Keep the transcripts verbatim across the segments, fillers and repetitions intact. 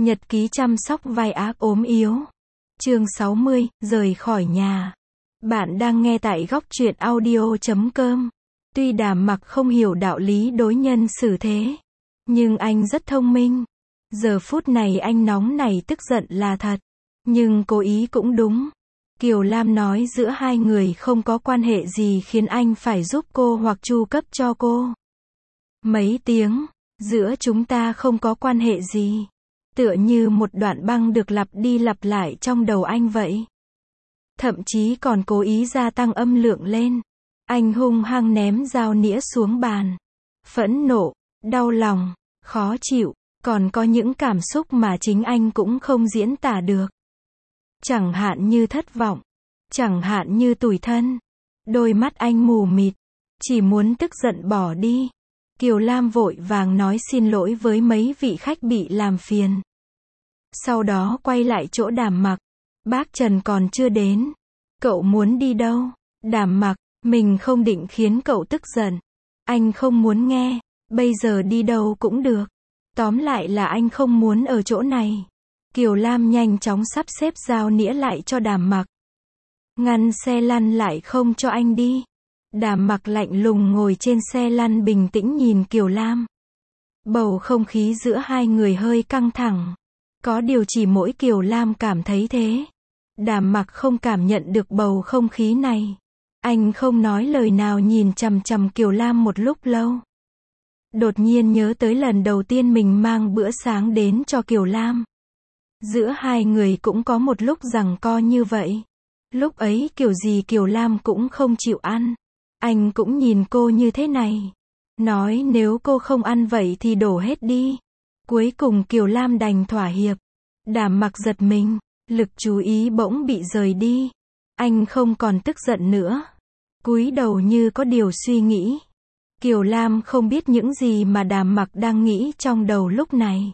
Nhật ký chăm sóc vai ác ốm yếu. Chương sáu mươi, rời khỏi nhà. Bạn đang nghe tại góc truyện audio chấm com. Tuy Đàm Mặc không hiểu đạo lý đối nhân xử thế, nhưng anh rất thông minh. Giờ phút này anh nóng nảy tức giận là thật, nhưng cố ý cũng đúng. Kiều Lam nói giữa hai người không có quan hệ gì khiến anh phải giúp cô hoặc chu cấp cho cô. Mấy tiếng, giữa chúng ta không có quan hệ gì. Tựa như một đoạn băng được lặp đi lặp lại trong đầu anh vậy. Thậm chí còn cố ý gia tăng âm lượng lên. Anh hung hăng ném dao nĩa xuống bàn. Phẫn nộ, đau lòng, khó chịu, còn có những cảm xúc mà chính anh cũng không diễn tả được. Chẳng hạn như thất vọng, chẳng hạn như tủi thân. Đôi mắt anh mù mịt, chỉ muốn tức giận bỏ đi. Kiều Lam vội vàng nói xin lỗi với mấy vị khách bị làm phiền. Sau đó quay lại chỗ Đàm Mặc. Bác Trần còn chưa đến. Cậu muốn đi đâu? Đàm Mặc, mình không định khiến cậu tức giận. Anh không muốn nghe, bây giờ đi đâu cũng được. Tóm lại là anh không muốn ở chỗ này. Kiều Lam nhanh chóng sắp xếp dao nĩa lại cho Đàm Mặc. Ngăn xe lăn lại không cho anh đi. Đàm Mặc lạnh lùng ngồi trên xe lăn bình tĩnh nhìn Kiều Lam. Bầu không khí giữa hai người hơi căng thẳng. Có điều chỉ mỗi Kiều Lam cảm thấy thế. Đàm Mặc không cảm nhận được bầu không khí này. Anh không nói lời nào nhìn chằm chằm Kiều Lam một lúc lâu. Đột nhiên nhớ tới lần đầu tiên mình mang bữa sáng đến cho Kiều Lam. Giữa hai người cũng có một lúc giằng co như vậy. Lúc ấy kiểu gì Kiều Lam cũng không chịu ăn. Anh cũng nhìn cô như thế này. Nói nếu cô không ăn vậy thì đổ hết đi. Cuối cùng Kiều Lam đành thỏa hiệp. Đàm Mặc giật mình, lực chú ý bỗng bị rời đi. Anh không còn tức giận nữa. Cúi đầu như có điều suy nghĩ. Kiều Lam không biết những gì mà Đàm Mặc đang nghĩ trong đầu lúc này.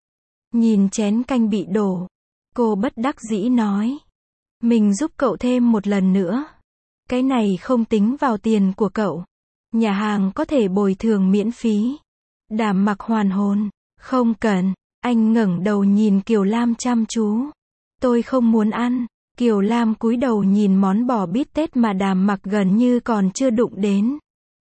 Nhìn chén canh bị đổ, cô bất đắc dĩ nói. Mình giúp cậu thêm một lần nữa. Cái này không tính vào tiền của cậu. Nhà hàng có thể bồi thường miễn phí. Đàm Mặc hoàn hồn. Không cần. Anh ngẩng đầu nhìn Kiều Lam chăm chú. Tôi không muốn ăn. Kiều Lam cúi đầu nhìn món bò bít tết mà Đàm Mặc gần như còn chưa đụng đến.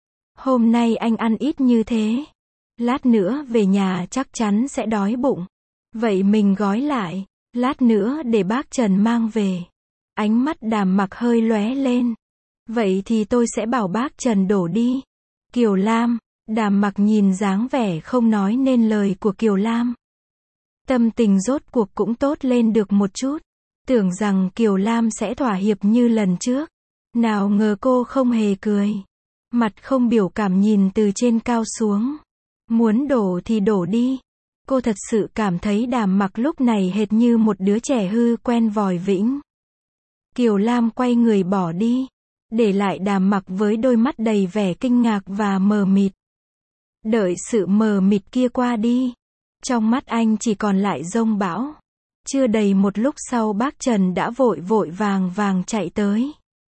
Hôm nay anh ăn ít như thế. Lát nữa về nhà chắc chắn sẽ đói bụng. Vậy mình gói lại. Lát nữa để bác Trần mang về. Ánh mắt Đàm Mặc hơi lóe lên. Vậy thì tôi sẽ bảo bác Trần đổ đi. Kiều Lam. Đàm Mặc nhìn dáng vẻ không nói nên lời của Kiều Lam. Tâm tình rốt cuộc cũng tốt lên được một chút. Tưởng rằng Kiều Lam sẽ thỏa hiệp như lần trước. Nào ngờ cô không hề cười. Mặt không biểu cảm nhìn từ trên cao xuống. Muốn đổ thì đổ đi. Cô thật sự cảm thấy Đàm Mặc lúc này hệt như một đứa trẻ hư quen vòi vĩnh. Kiều Lam quay người bỏ đi. Để lại Đàm Mặc với đôi mắt đầy vẻ kinh ngạc và mờ mịt. Đợi sự mờ mịt kia qua đi. Trong mắt anh chỉ còn lại giông bão. Chưa đầy một lúc sau bác Trần đã vội vội vàng vàng chạy tới.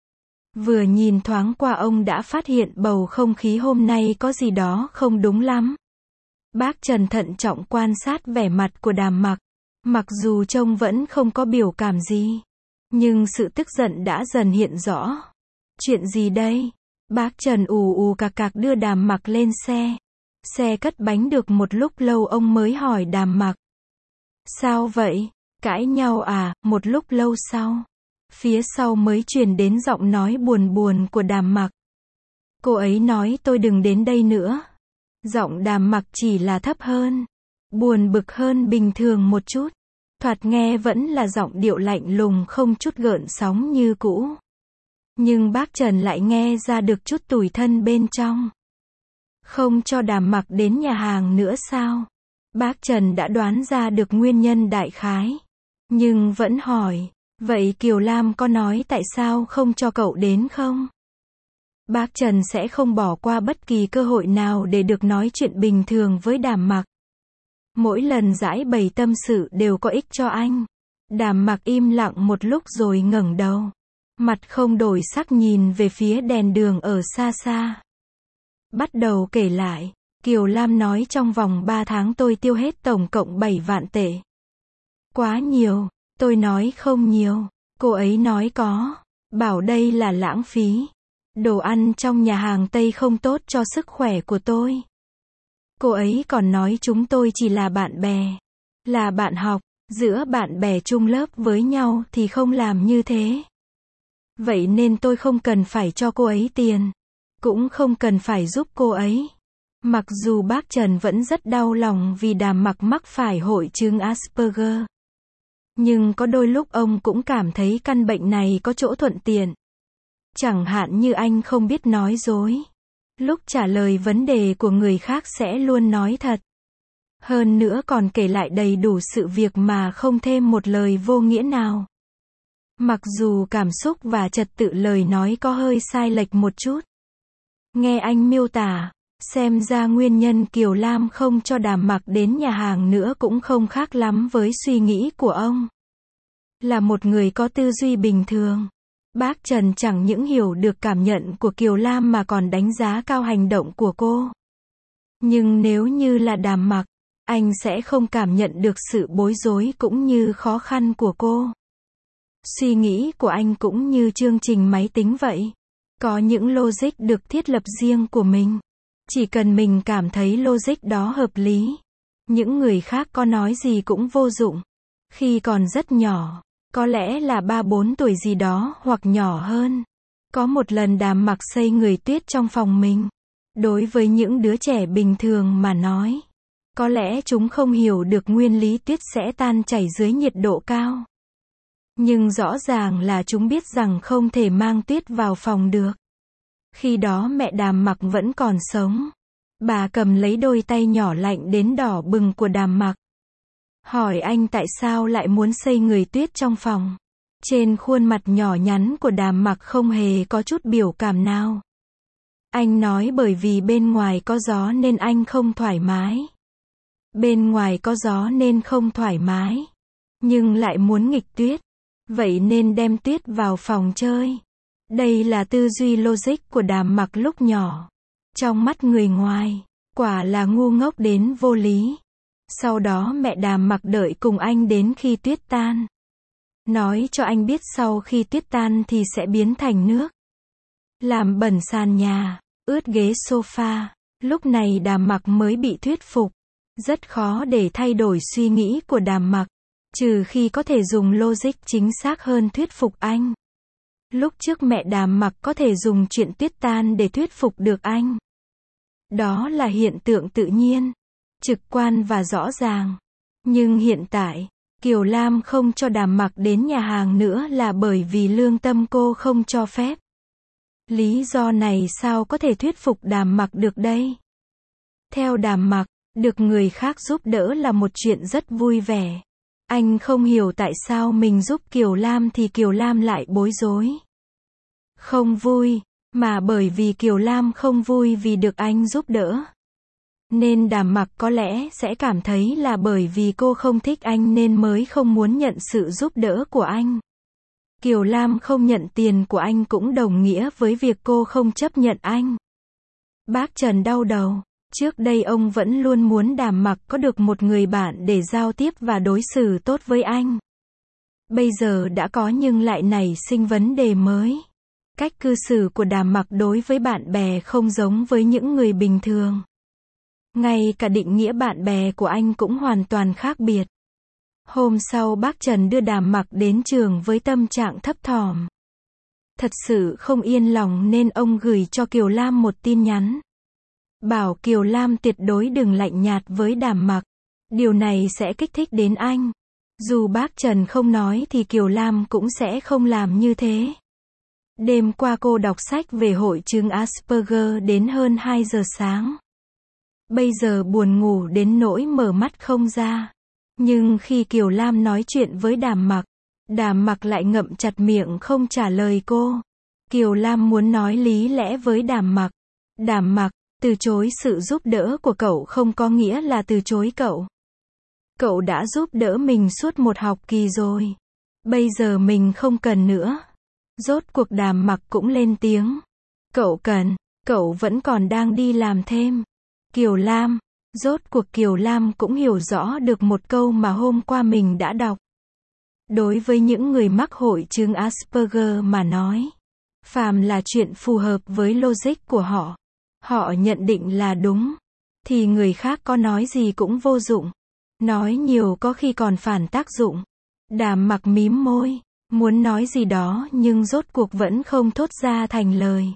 Vừa nhìn thoáng qua ông đã phát hiện bầu không khí hôm nay có gì đó không đúng lắm. Bác Trần thận trọng quan sát vẻ mặt của Đàm Mặc. Mặc dù trông vẫn không có biểu cảm gì. Nhưng sự tức giận đã dần hiện rõ. Chuyện gì đây? Bác Trần ù ù cạc cạc đưa Đàm Mặc lên xe. Xe cất bánh được một lúc lâu ông mới hỏi Đàm Mặc. Sao vậy? Cãi nhau à? Một lúc lâu sau. Phía sau mới truyền đến giọng nói buồn buồn của Đàm Mặc. Cô ấy nói tôi đừng đến đây nữa. Giọng Đàm Mặc chỉ là thấp hơn. Buồn bực hơn bình thường một chút. Thoạt nghe vẫn là giọng điệu lạnh lùng không chút gợn sóng như cũ. Nhưng bác Trần lại nghe ra được chút tủi thân bên trong. Không cho Đàm Mặc đến nhà hàng nữa sao? Bác Trần đã đoán ra được nguyên nhân đại khái. Nhưng vẫn hỏi. Vậy Kiều Lam có nói tại sao không cho cậu đến không? Bác Trần sẽ không bỏ qua bất kỳ cơ hội nào để được nói chuyện bình thường với Đàm Mặc. Mỗi lần giải bày tâm sự đều có ích cho anh. Đàm Mặc im lặng một lúc rồi ngẩng đầu. Mặt không đổi sắc nhìn về phía đèn đường ở xa xa. Bắt đầu kể lại. Kiều Lam nói trong vòng ba tháng tôi tiêu hết tổng cộng bảy vạn tệ. Quá nhiều. Tôi nói không nhiều. Cô ấy nói có. Bảo đây là lãng phí. Đồ ăn trong nhà hàng Tây không tốt cho sức khỏe của tôi. Cô ấy còn nói chúng tôi chỉ là bạn bè. Là bạn học. Giữa bạn bè chung lớp với nhau thì không làm như thế. Vậy nên tôi không cần phải cho cô ấy tiền. Cũng không cần phải giúp cô ấy. Mặc dù bác Trần vẫn rất đau lòng vì Đàm Mặc mắc phải hội chứng Asperger. Nhưng có đôi lúc ông cũng cảm thấy căn bệnh này có chỗ thuận tiện. Chẳng hạn như anh không biết nói dối. Lúc trả lời vấn đề của người khác sẽ luôn nói thật. Hơn nữa còn kể lại đầy đủ sự việc mà không thêm một lời vô nghĩa nào. Mặc dù cảm xúc và trật tự lời nói có hơi sai lệch một chút. Nghe anh miêu tả, xem ra nguyên nhân Kiều Lam không cho Đàm Mặc đến nhà hàng nữa cũng không khác lắm với suy nghĩ của ông. Là một người có tư duy bình thường. Bác Trần chẳng những hiểu được cảm nhận của Kiều Lam mà còn đánh giá cao hành động của cô. Nhưng nếu như là Đàm Mặc, anh sẽ không cảm nhận được sự bối rối cũng như khó khăn của cô. Suy nghĩ của anh cũng như chương trình máy tính vậy. Có những logic được thiết lập riêng của mình. Chỉ cần mình cảm thấy logic đó hợp lý. Những người khác có nói gì cũng vô dụng. Khi còn rất nhỏ, có lẽ là ba bốn tuổi gì đó hoặc nhỏ hơn. Có một lần Đàm Mặc xây người tuyết trong phòng mình. Đối với những đứa trẻ bình thường mà nói, có lẽ chúng không hiểu được nguyên lý tuyết sẽ tan chảy dưới nhiệt độ cao. Nhưng rõ ràng là chúng biết rằng không thể mang tuyết vào phòng được. Khi đó mẹ Đàm Mặc vẫn còn sống. Bà cầm lấy đôi tay nhỏ lạnh đến đỏ bừng của Đàm Mặc. Hỏi anh tại sao lại muốn xây người tuyết trong phòng. Trên khuôn mặt nhỏ nhắn của Đàm Mặc không hề có chút biểu cảm nào. Anh nói bởi vì bên ngoài có gió nên anh không thoải mái. Bên ngoài có gió nên không thoải mái. Nhưng lại muốn nghịch tuyết. Vậy nên đem tuyết vào phòng chơi. Đây là tư duy logic của Đàm Mặc lúc nhỏ. Trong mắt người ngoài, quả là ngu ngốc đến vô lý. Sau đó mẹ Đàm Mặc đợi cùng anh đến khi tuyết tan. Nói cho anh biết sau khi tuyết tan thì sẽ biến thành nước. Làm bẩn sàn nhà, ướt ghế sofa. Lúc này Đàm Mặc mới bị thuyết phục. Rất khó để thay đổi suy nghĩ của Đàm Mặc. Trừ khi có thể dùng logic chính xác hơn thuyết phục anh. Lúc trước mẹ Đàm Mặc có thể dùng chuyện tuyết tan để thuyết phục được anh. Đó là hiện tượng tự nhiên, trực quan và rõ ràng. Nhưng hiện tại, Kiều Lam không cho Đàm Mặc đến nhà hàng nữa là bởi vì lương tâm cô không cho phép. Lý do này sao có thể thuyết phục Đàm Mặc được đây? Theo Đàm Mặc, được người khác giúp đỡ là một chuyện rất vui vẻ. Anh không hiểu tại sao mình giúp Kiều Lam thì Kiều Lam lại bối rối. Không vui, mà bởi vì Kiều Lam không vui vì được anh giúp đỡ. Nên Đàm Mặc có lẽ sẽ cảm thấy là bởi vì cô không thích anh nên mới không muốn nhận sự giúp đỡ của anh. Kiều Lam không nhận tiền của anh cũng đồng nghĩa với việc cô không chấp nhận anh. Bác Trần đau đầu. Trước đây ông vẫn luôn muốn Đàm Mặc có được một người bạn để giao tiếp và đối xử tốt với anh. Bây giờ đã có nhưng lại nảy sinh vấn đề mới. Cách cư xử của Đàm Mặc đối với bạn bè không giống với những người bình thường. Ngay cả định nghĩa bạn bè của anh cũng hoàn toàn khác biệt. Hôm sau bác Trần đưa Đàm Mặc đến trường với tâm trạng thấp thỏm. Thật sự không yên lòng nên ông gửi cho Kiều Lam một tin nhắn. Bảo Kiều Lam tuyệt đối đừng lạnh nhạt với Đàm Mặc. Điều này sẽ kích thích đến anh. Dù bác Trần không nói thì Kiều Lam cũng sẽ không làm như thế. Đêm qua cô đọc sách về hội chứng Asperger đến hơn hai giờ sáng. Bây giờ buồn ngủ đến nỗi mở mắt không ra. Nhưng khi Kiều Lam nói chuyện với Đàm Mặc, Đàm Mặc lại ngậm chặt miệng không trả lời cô. Kiều Lam muốn nói lý lẽ với Đàm Mặc. Đàm Mặc, từ chối sự giúp đỡ của cậu không có nghĩa là từ chối cậu. Cậu đã giúp đỡ mình suốt một học kỳ rồi. Bây giờ mình không cần nữa. Rốt cuộc Đàm Mặc cũng lên tiếng. Cậu cần, cậu vẫn còn đang đi làm thêm. Kiều Lam, rốt cuộc Kiều Lam cũng hiểu rõ được một câu mà hôm qua mình đã đọc. Đối với những người mắc hội chứng Asperger mà nói, phàm là chuyện phù hợp với logic của họ, họ nhận định là đúng, thì người khác có nói gì cũng vô dụng. Nói nhiều có khi còn phản tác dụng. Đàm Mặc mím môi, muốn nói gì đó nhưng rốt cuộc vẫn không thốt ra thành lời.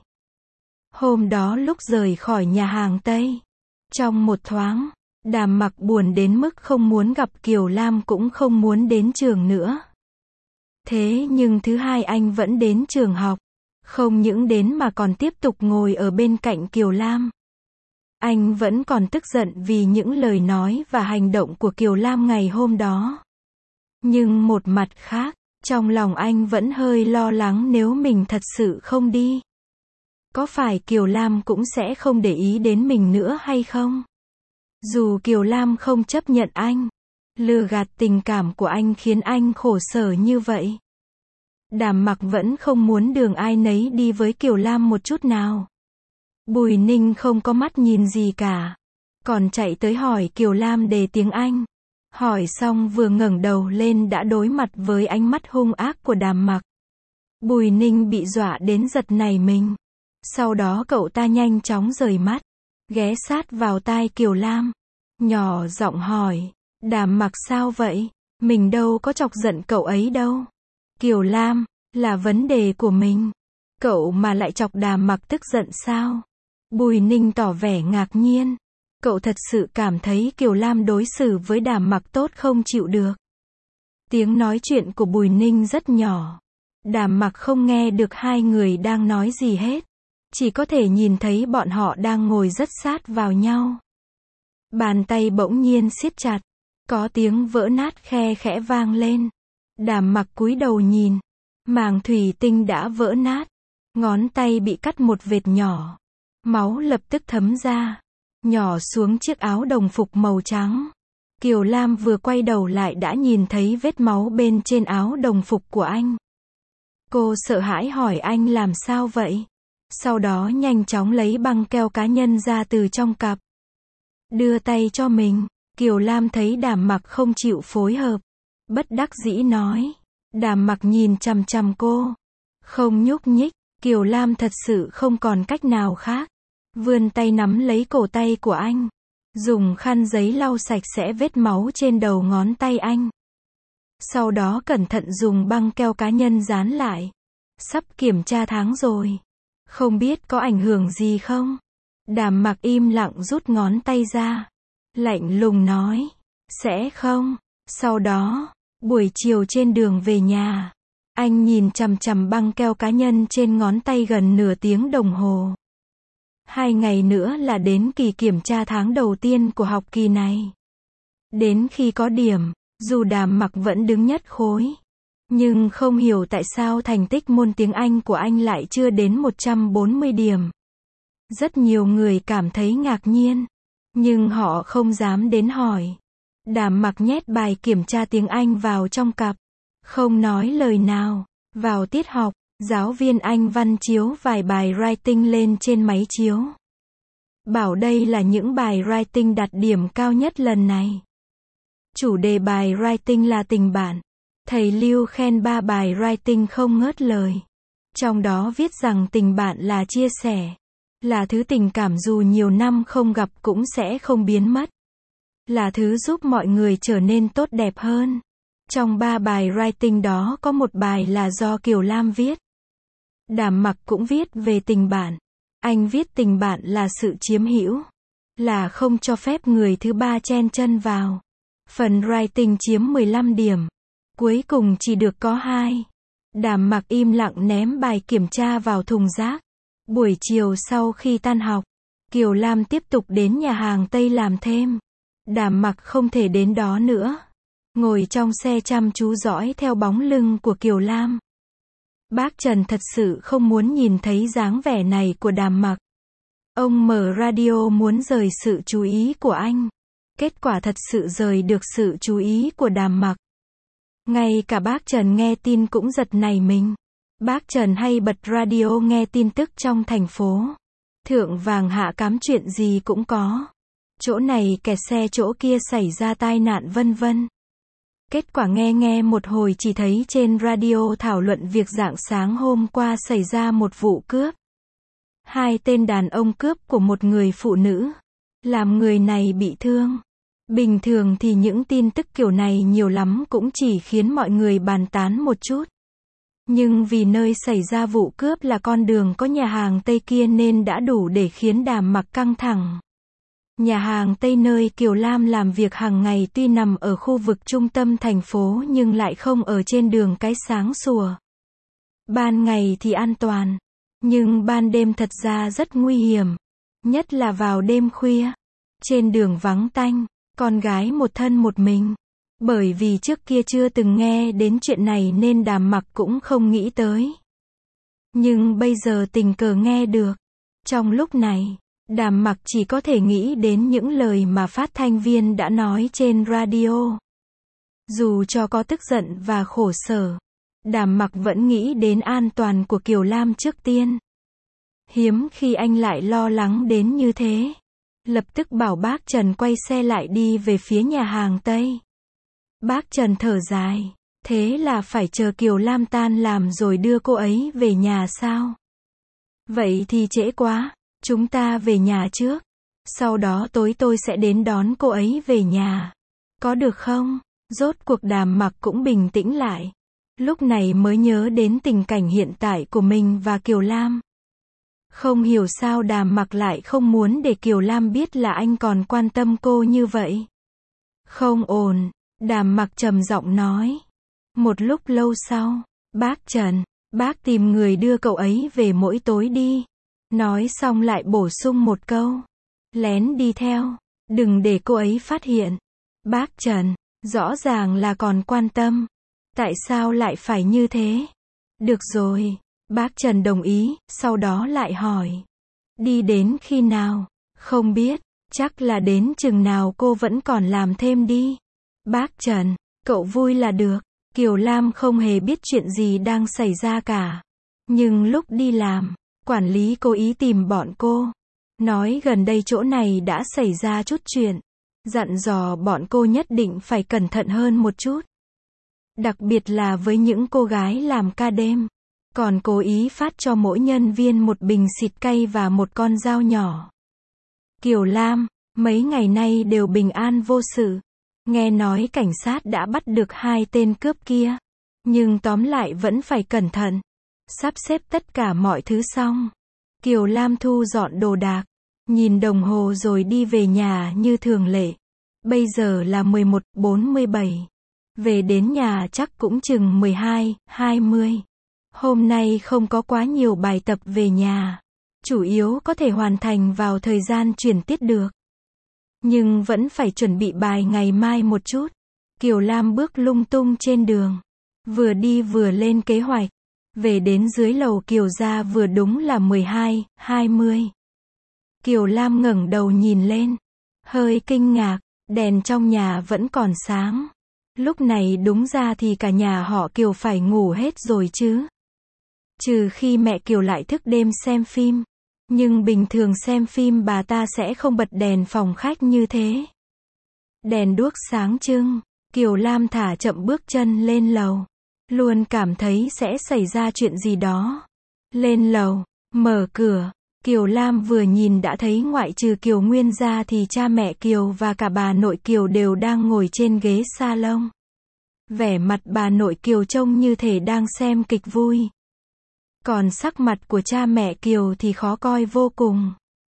Hôm đó lúc rời khỏi nhà hàng Tây, trong một thoáng, Đàm Mặc buồn đến mức không muốn gặp Kiều Lam cũng không muốn đến trường nữa. Thế nhưng thứ hai anh vẫn đến trường học. Không những đến mà còn tiếp tục ngồi ở bên cạnh Kiều Lam. Anh vẫn còn tức giận vì những lời nói và hành động của Kiều Lam ngày hôm đó. Nhưng một mặt khác, trong lòng anh vẫn hơi lo lắng nếu mình thật sự không đi. Có phải Kiều Lam cũng sẽ không để ý đến mình nữa hay không? Dù Kiều Lam không chấp nhận anh, lừa gạt tình cảm của anh khiến anh khổ sở như vậy. Đàm Mặc vẫn không muốn đường ai nấy đi với Kiều Lam một chút nào. Bùi Ninh không có mắt nhìn gì cả, còn chạy tới hỏi Kiều Lam đề tiếng Anh. Hỏi xong vừa ngẩng đầu lên đã đối mặt với ánh mắt hung ác của Đàm Mặc. Bùi Ninh bị dọa đến giật nảy mình. Sau đó cậu ta nhanh chóng rời mắt, ghé sát vào tai Kiều Lam, nhỏ giọng hỏi, Đàm Mặc sao vậy? Mình đâu có chọc giận cậu ấy đâu. Kiều Lam, là vấn đề của mình. Cậu mà lại chọc Đàm Mặc tức giận sao? Bùi Ninh tỏ vẻ ngạc nhiên. Cậu thật sự cảm thấy Kiều Lam đối xử với Đàm Mặc tốt không chịu được. Tiếng nói chuyện của Bùi Ninh rất nhỏ. Đàm Mặc không nghe được hai người đang nói gì hết. Chỉ có thể nhìn thấy bọn họ đang ngồi rất sát vào nhau. Bàn tay bỗng nhiên siết chặt. Có tiếng vỡ nát khe khẽ vang lên. Đàm Mặc cúi đầu nhìn. Màng thủy tinh đã vỡ nát. Ngón tay bị cắt một vệt nhỏ. Máu lập tức thấm ra. Nhỏ xuống chiếc áo đồng phục màu trắng. Kiều Lam vừa quay đầu lại đã nhìn thấy vết máu bên trên áo đồng phục của anh. Cô sợ hãi hỏi anh làm sao vậy? Sau đó nhanh chóng lấy băng keo cá nhân ra từ trong cặp. Đưa tay cho mình. Kiều Lam thấy Đàm Mặc không chịu phối hợp. Bất đắc dĩ nói. Đàm Mặc nhìn chằm chằm cô. Không nhúc nhích. Kiều Lam thật sự không còn cách nào khác. Vươn tay nắm lấy cổ tay của anh. Dùng khăn giấy lau sạch sẽ vết máu trên đầu ngón tay anh. Sau đó cẩn thận dùng băng keo cá nhân dán lại. Sắp kiểm tra tháng rồi. Không biết có ảnh hưởng gì không? Đàm Mặc im lặng rút ngón tay ra. Lạnh lùng nói. Sẽ không. Sau đó, buổi chiều trên đường về nhà, anh nhìn chằm chằm băng keo cá nhân trên ngón tay gần nửa tiếng đồng hồ. Hai ngày nữa là đến kỳ kiểm tra tháng đầu tiên của học kỳ này. Đến khi có điểm, dù Đàm Mặc vẫn đứng nhất khối. Nhưng không hiểu tại sao thành tích môn tiếng Anh của anh lại chưa đến một trăm bốn mươi điểm. Rất nhiều người cảm thấy ngạc nhiên. Nhưng họ không dám đến hỏi. Đàm Mặc nhét bài kiểm tra tiếng Anh vào trong cặp. Không nói lời nào. Vào tiết học, giáo viên Anh văn chiếu vài bài writing lên trên máy chiếu. Bảo đây là những bài writing đạt điểm cao nhất lần này. Chủ đề bài writing là tình bạn. Thầy Lưu khen ba bài writing không ngớt lời. Trong đó viết rằng tình bạn là chia sẻ. Là thứ tình cảm dù nhiều năm không gặp cũng sẽ không biến mất. Là thứ giúp mọi người trở nên tốt đẹp hơn. Trong ba bài writing đó có một bài là do Kiều Lam viết. Đàm Mặc cũng viết về tình bạn. Anh viết tình bạn là sự chiếm hữu. Là không cho phép người thứ ba chen chân vào. Phần writing chiếm mười lăm điểm. Cuối cùng chỉ được có hai. Đàm Mặc im lặng ném bài kiểm tra vào thùng rác. Buổi chiều sau khi tan học, Kiều Lam tiếp tục đến nhà hàng Tây làm thêm. Đàm Mặc không thể đến đó nữa. Ngồi trong xe chăm chú dõi theo bóng lưng của Kiều Lam. Bác Trần thật sự không muốn nhìn thấy dáng vẻ này của Đàm Mặc. Ông mở radio muốn rời sự chú ý của anh. Kết quả thật sự rời được sự chú ý của Đàm Mặc. Ngay cả bác Trần nghe tin cũng giật nảy mình. Bác Trần hay bật radio nghe tin tức trong thành phố. Thượng vàng hạ cám chuyện gì cũng có. Chỗ này kẹt xe chỗ kia xảy ra tai nạn vân vân. Kết quả nghe nghe một hồi chỉ thấy trên radio thảo luận việc rạng sáng hôm qua xảy ra một vụ cướp. Hai tên đàn ông cướp của một người phụ nữ, làm người này bị thương. Bình thường thì những tin tức kiểu này nhiều lắm cũng chỉ khiến mọi người bàn tán một chút. Nhưng vì nơi xảy ra vụ cướp là con đường có nhà hàng Tây kia nên đã đủ để khiến Đàm Mặc căng thẳng. Nhà hàng Tây nơi Kiều Lam làm việc hàng ngày tuy nằm ở khu vực trung tâm thành phố nhưng lại không ở trên đường cái sáng sủa. Ban ngày thì an toàn, nhưng ban đêm thật ra rất nguy hiểm, nhất là vào đêm khuya. Trên đường vắng tanh, con gái một thân một mình. Bởi vì trước kia chưa từng nghe đến chuyện này nên Đàm Mặc cũng không nghĩ tới. Nhưng bây giờ tình cờ nghe được. Trong lúc này, Đàm Mặc chỉ có thể nghĩ đến những lời mà phát thanh viên đã nói trên radio. Dù cho có tức giận và khổ sở, Đàm Mặc vẫn nghĩ đến an toàn của Kiều Lam trước tiên. Hiếm khi anh lại lo lắng đến như thế. Lập tức bảo bác Trần quay xe lại đi về phía nhà hàng Tây. Bác Trần thở dài, thế là phải chờ Kiều Lam tan làm rồi đưa cô ấy về nhà sao? Vậy thì trễ quá, chúng ta về nhà trước. Sau đó tối tôi sẽ đến đón cô ấy về nhà. Có được không? Rốt cuộc Đàm Mặc cũng bình tĩnh lại. Lúc này mới nhớ đến tình cảnh hiện tại của mình và Kiều Lam. Không hiểu sao Đàm Mặc lại không muốn để Kiều Lam biết là anh còn quan tâm cô như vậy. Không ổn, Đàm Mặc trầm giọng nói. Một lúc lâu sau, bác Trần, bác tìm người đưa cậu ấy về mỗi tối đi. Nói xong lại bổ sung một câu. Lén đi theo, đừng để cô ấy phát hiện. Bác Trần, rõ ràng là còn quan tâm. Tại sao lại phải như thế? Được rồi. Bác Trần đồng ý, sau đó lại hỏi. Đi đến khi nào? Không biết, chắc là đến chừng nào cô vẫn còn làm thêm đi. Bác Trần, cậu vui là được. Kiều Lam không hề biết chuyện gì đang xảy ra cả. Nhưng lúc đi làm, quản lý cố ý tìm bọn cô. Nói gần đây chỗ này đã xảy ra chút chuyện. Dặn dò bọn cô nhất định phải cẩn thận hơn một chút. Đặc biệt là với những cô gái làm ca đêm. Còn cố ý phát cho mỗi nhân viên một bình xịt cay và một con dao nhỏ. Kiều Lam, mấy ngày nay đều bình an vô sự. Nghe nói cảnh sát đã bắt được hai tên cướp kia. Nhưng tóm lại vẫn phải cẩn thận. Sắp xếp tất cả mọi thứ xong. Kiều Lam thu dọn đồ đạc. Nhìn đồng hồ rồi đi về nhà như thường lệ. Bây giờ là mười một giờ bốn mươi bảy. Về đến nhà chắc cũng chừng mười hai, hai mươi. Hôm nay không có quá nhiều bài tập về nhà. Chủ yếu có thể hoàn thành vào thời gian chuyển tiết được. Nhưng vẫn phải chuẩn bị bài ngày mai một chút. Kiều Lam bước lung tung trên đường. Vừa đi vừa lên kế hoạch. Về đến dưới lầu Kiều gia vừa đúng là mười hai, hai mươi. Kiều Lam ngẩng đầu nhìn lên. Hơi kinh ngạc, đèn trong nhà vẫn còn sáng. Lúc này đúng ra thì cả nhà họ Kiều phải ngủ hết rồi chứ. Trừ khi mẹ Kiều lại thức đêm xem phim. Nhưng bình thường xem phim bà ta sẽ không bật đèn phòng khách như thế. Đèn đuốc sáng trưng. Kiều Lam thả chậm bước chân lên lầu. Luôn cảm thấy sẽ xảy ra chuyện gì đó. Lên lầu, mở cửa. Kiều Lam vừa nhìn đã thấy ngoại trừ Kiều Nguyên ra thì cha mẹ Kiều và cả bà nội Kiều đều đang ngồi trên ghế salon. Vẻ mặt bà nội Kiều trông như thể đang xem kịch vui. Còn sắc mặt của cha mẹ Kiều thì khó coi vô cùng.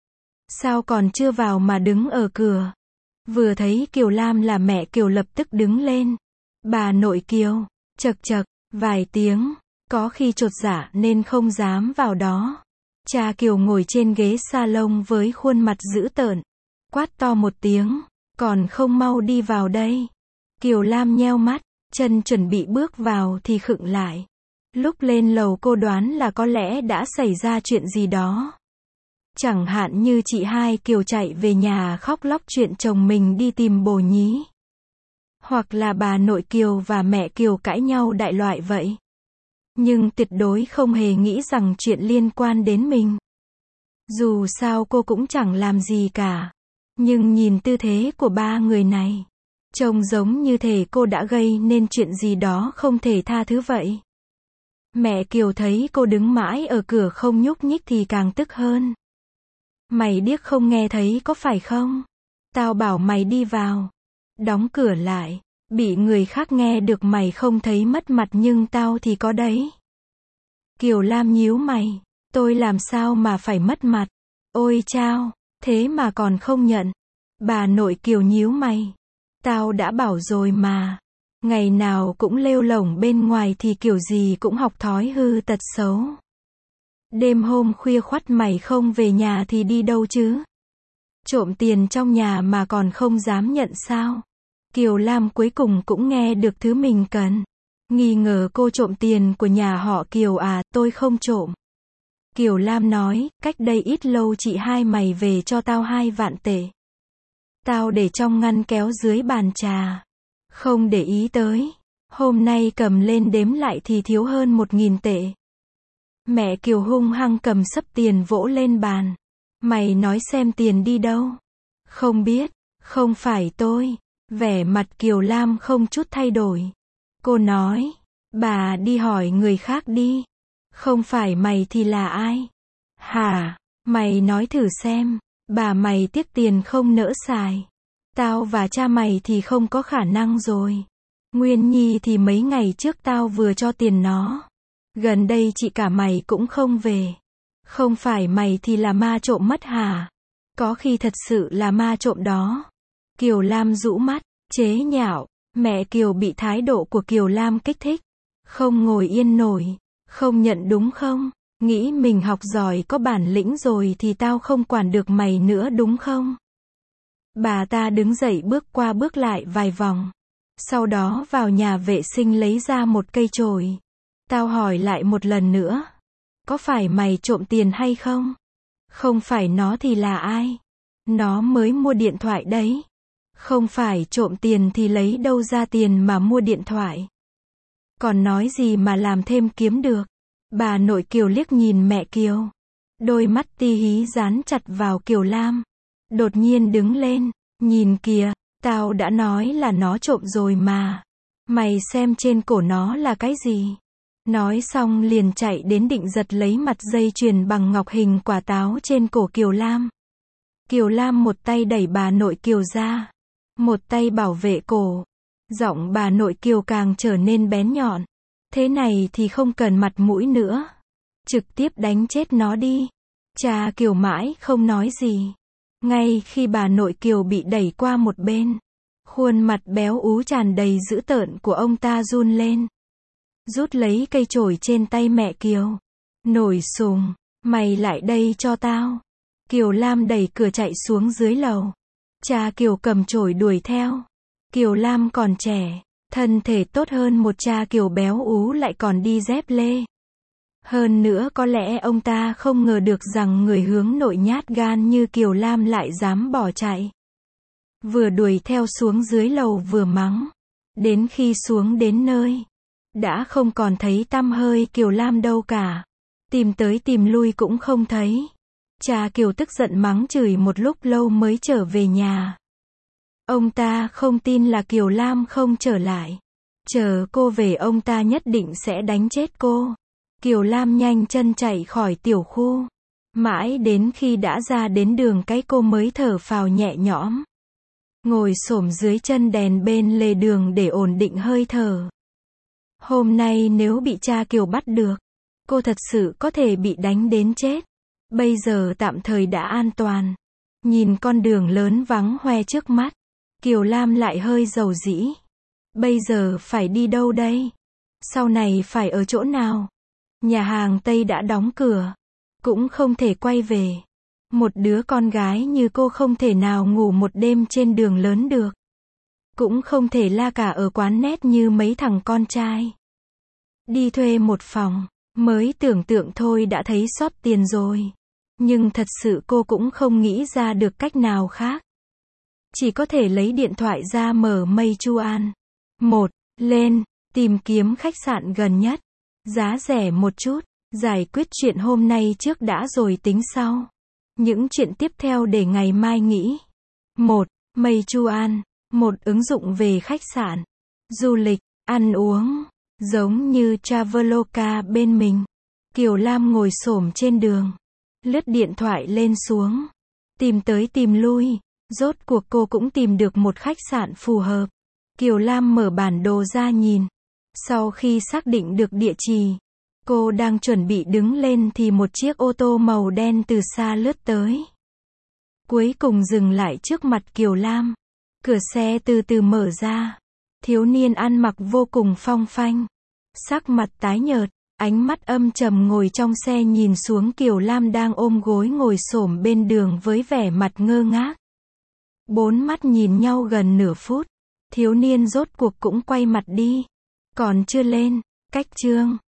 Sao còn chưa vào mà đứng ở cửa? Vừa thấy Kiều Lam là mẹ Kiều lập tức đứng lên. Bà nội Kiều, chậc chậc, vài tiếng, có khi chột dạ nên không dám vào đó. Cha Kiều ngồi trên ghế salon với khuôn mặt dữ tợn. Quát to một tiếng, còn không mau đi vào đây. Kiều Lam nheo mắt, chân chuẩn bị bước vào thì khựng lại. Lúc lên lầu cô đoán là có lẽ đã xảy ra chuyện gì đó. Chẳng hạn như chị hai Kiều chạy về nhà khóc lóc chuyện chồng mình đi tìm bồ nhí. Hoặc là bà nội Kiều và mẹ Kiều cãi nhau đại loại vậy. Nhưng tuyệt đối không hề nghĩ rằng chuyện liên quan đến mình. Dù sao cô cũng chẳng làm gì cả. Nhưng nhìn tư thế của ba người này, Trông giống như thể cô đã gây nên chuyện gì đó không thể tha thứ vậy. Mẹ Kiều thấy cô đứng mãi ở cửa không nhúc nhích thì càng tức hơn. Mày điếc không nghe thấy có phải không? Tao bảo mày đi vào. Đóng cửa lại. Bị người khác nghe được mày không thấy mất mặt nhưng tao thì có đấy. Kiều Lam nhíu mày. Tôi làm sao mà phải mất mặt? Ôi chao, thế mà còn không nhận. Bà nội Kiều nhíu mày. Tao đã bảo rồi mà. Ngày nào cũng lêu lổng bên ngoài thì kiểu gì cũng học thói hư tật xấu. Đêm hôm khuya khoắt mày không về nhà thì đi đâu chứ? Trộm tiền trong nhà mà còn không dám nhận sao? Kiều Lam cuối cùng cũng nghe được thứ mình cần. Nghi ngờ cô trộm tiền của nhà họ Kiều à? Tôi không trộm. Kiều Lam nói, cách đây ít lâu chị hai mày về cho tao hai vạn tệ. Tao để trong ngăn kéo dưới bàn trà. Không để ý tới. Hôm nay cầm lên đếm lại thì thiếu hơn một nghìn tệ. Mẹ Kiều hung hăng cầm xấp tiền vỗ lên bàn. Mày nói xem tiền đi đâu? Không biết, không phải tôi. Vẻ mặt Kiều Lam không chút thay đổi. Cô nói, bà đi hỏi người khác đi. Không phải mày thì là ai? Hả? Mày nói thử xem. Bà mày tiếc tiền không nỡ xài. Tao và cha mày thì không có khả năng rồi. Nguyên Nhi thì mấy ngày trước tao vừa cho tiền nó. Gần đây chị cả mày cũng không về. Không phải mày thì là ma trộm mất hả? Có khi thật sự là ma trộm đó. Kiều Lam rũ mắt, chế nhạo. Mẹ Kiều bị thái độ của Kiều Lam kích thích. Không ngồi yên nổi. Không nhận đúng không? Nghĩ mình học giỏi có bản lĩnh rồi thì tao không quản được mày nữa đúng không? Bà ta đứng dậy bước qua bước lại vài vòng. Sau đó vào nhà vệ sinh lấy ra một cây chổi. Tao hỏi lại một lần nữa. Có phải mày trộm tiền hay không? Không phải nó thì là ai? Nó mới mua điện thoại đấy. Không phải trộm tiền thì lấy đâu ra tiền mà mua điện thoại? Còn nói gì mà làm thêm kiếm được? Bà nội Kiều liếc nhìn mẹ Kiều. Đôi mắt ti hí dán chặt vào Kiều Lam. Đột nhiên đứng lên. Nhìn kìa, tao đã nói là nó trộm rồi mà. Mày xem trên cổ nó là cái gì? Nói xong liền chạy đến định giật lấy mặt dây chuyền bằng ngọc hình quả táo trên cổ Kiều Lam. Kiều Lam một tay đẩy bà nội Kiều ra. Một tay bảo vệ cổ. Giọng bà nội Kiều càng trở nên bén nhọn. Thế này thì không cần mặt mũi nữa. Trực tiếp đánh chết nó đi. Cha Kiều mãi không nói gì. Ngay khi bà nội Kiều bị đẩy qua một bên. Khuôn mặt béo ú tràn đầy dữ tợn của ông ta run lên. Rút lấy cây chổi trên tay mẹ Kiều. Nổi sùng. Mày lại đây cho tao. Kiều Lam đẩy cửa chạy xuống dưới lầu. Cha Kiều cầm chổi đuổi theo. Kiều Lam còn trẻ. Thân thể tốt hơn một cha Kiều béo ú lại còn đi dép lê. Hơn nữa có lẽ ông ta không ngờ được rằng người hướng nội nhát gan như Kiều Lam lại dám bỏ chạy. Vừa đuổi theo xuống dưới lầu vừa mắng. Đến khi xuống đến nơi, đã không còn thấy tăm hơi Kiều Lam đâu cả. Tìm tới tìm lui cũng không thấy. Cha Kiều tức giận mắng chửi một lúc lâu mới trở về nhà. Ông ta không tin là Kiều Lam không trở lại. Chờ cô về ông ta nhất định sẽ đánh chết cô. Kiều Lam nhanh chân chạy khỏi tiểu khu. Mãi đến khi đã ra đến đường cái cô mới thở phào nhẹ nhõm. Ngồi xổm dưới chân đèn bên lề đường để ổn định hơi thở. Hôm nay nếu bị cha Kiều bắt được, cô thật sự có thể bị đánh đến chết. Bây giờ tạm thời đã an toàn. Nhìn con đường lớn vắng hoe trước mắt, Kiều Lam lại hơi dầu dĩ. Bây giờ phải đi đâu đây? Sau này phải ở chỗ nào? Nhà hàng Tây đã đóng cửa. Cũng không thể quay về. Một đứa con gái như cô không thể nào ngủ một đêm trên đường lớn được. Cũng không thể la cả ở quán net như mấy thằng con trai. Đi thuê một phòng, mới tưởng tượng thôi đã thấy xót tiền rồi. Nhưng thật sự cô cũng không nghĩ ra được cách nào khác. Chỉ có thể lấy điện thoại ra mở Mây Chu An. Một, lên, tìm kiếm khách sạn gần nhất. Giá rẻ một chút, giải quyết chuyện hôm nay trước đã rồi tính sau. Những chuyện tiếp theo để ngày mai nghĩ. Một, Mây Chu An. Một ứng dụng về khách sạn, du lịch, ăn uống, giống như Traveloka bên mình. Kiều Lam ngồi xổm trên đường, lướt điện thoại lên xuống, tìm tới tìm lui, rốt cuộc cô cũng tìm được một khách sạn phù hợp. Kiều Lam mở bản đồ ra nhìn. Sau khi xác định được địa chỉ, cô đang chuẩn bị đứng lên thì một chiếc ô tô màu đen từ xa lướt tới. Cuối cùng dừng lại trước mặt Kiều Lam. Cửa xe từ từ mở ra. Thiếu niên ăn mặc vô cùng phong phanh. Sắc mặt tái nhợt, ánh mắt âm trầm ngồi trong xe nhìn xuống Kiều Lam đang ôm gối ngồi xổm bên đường với vẻ mặt ngơ ngác. Bốn mắt nhìn nhau gần nửa phút. Thiếu niên rốt cuộc cũng quay mặt đi. Còn chưa lên. Cách chương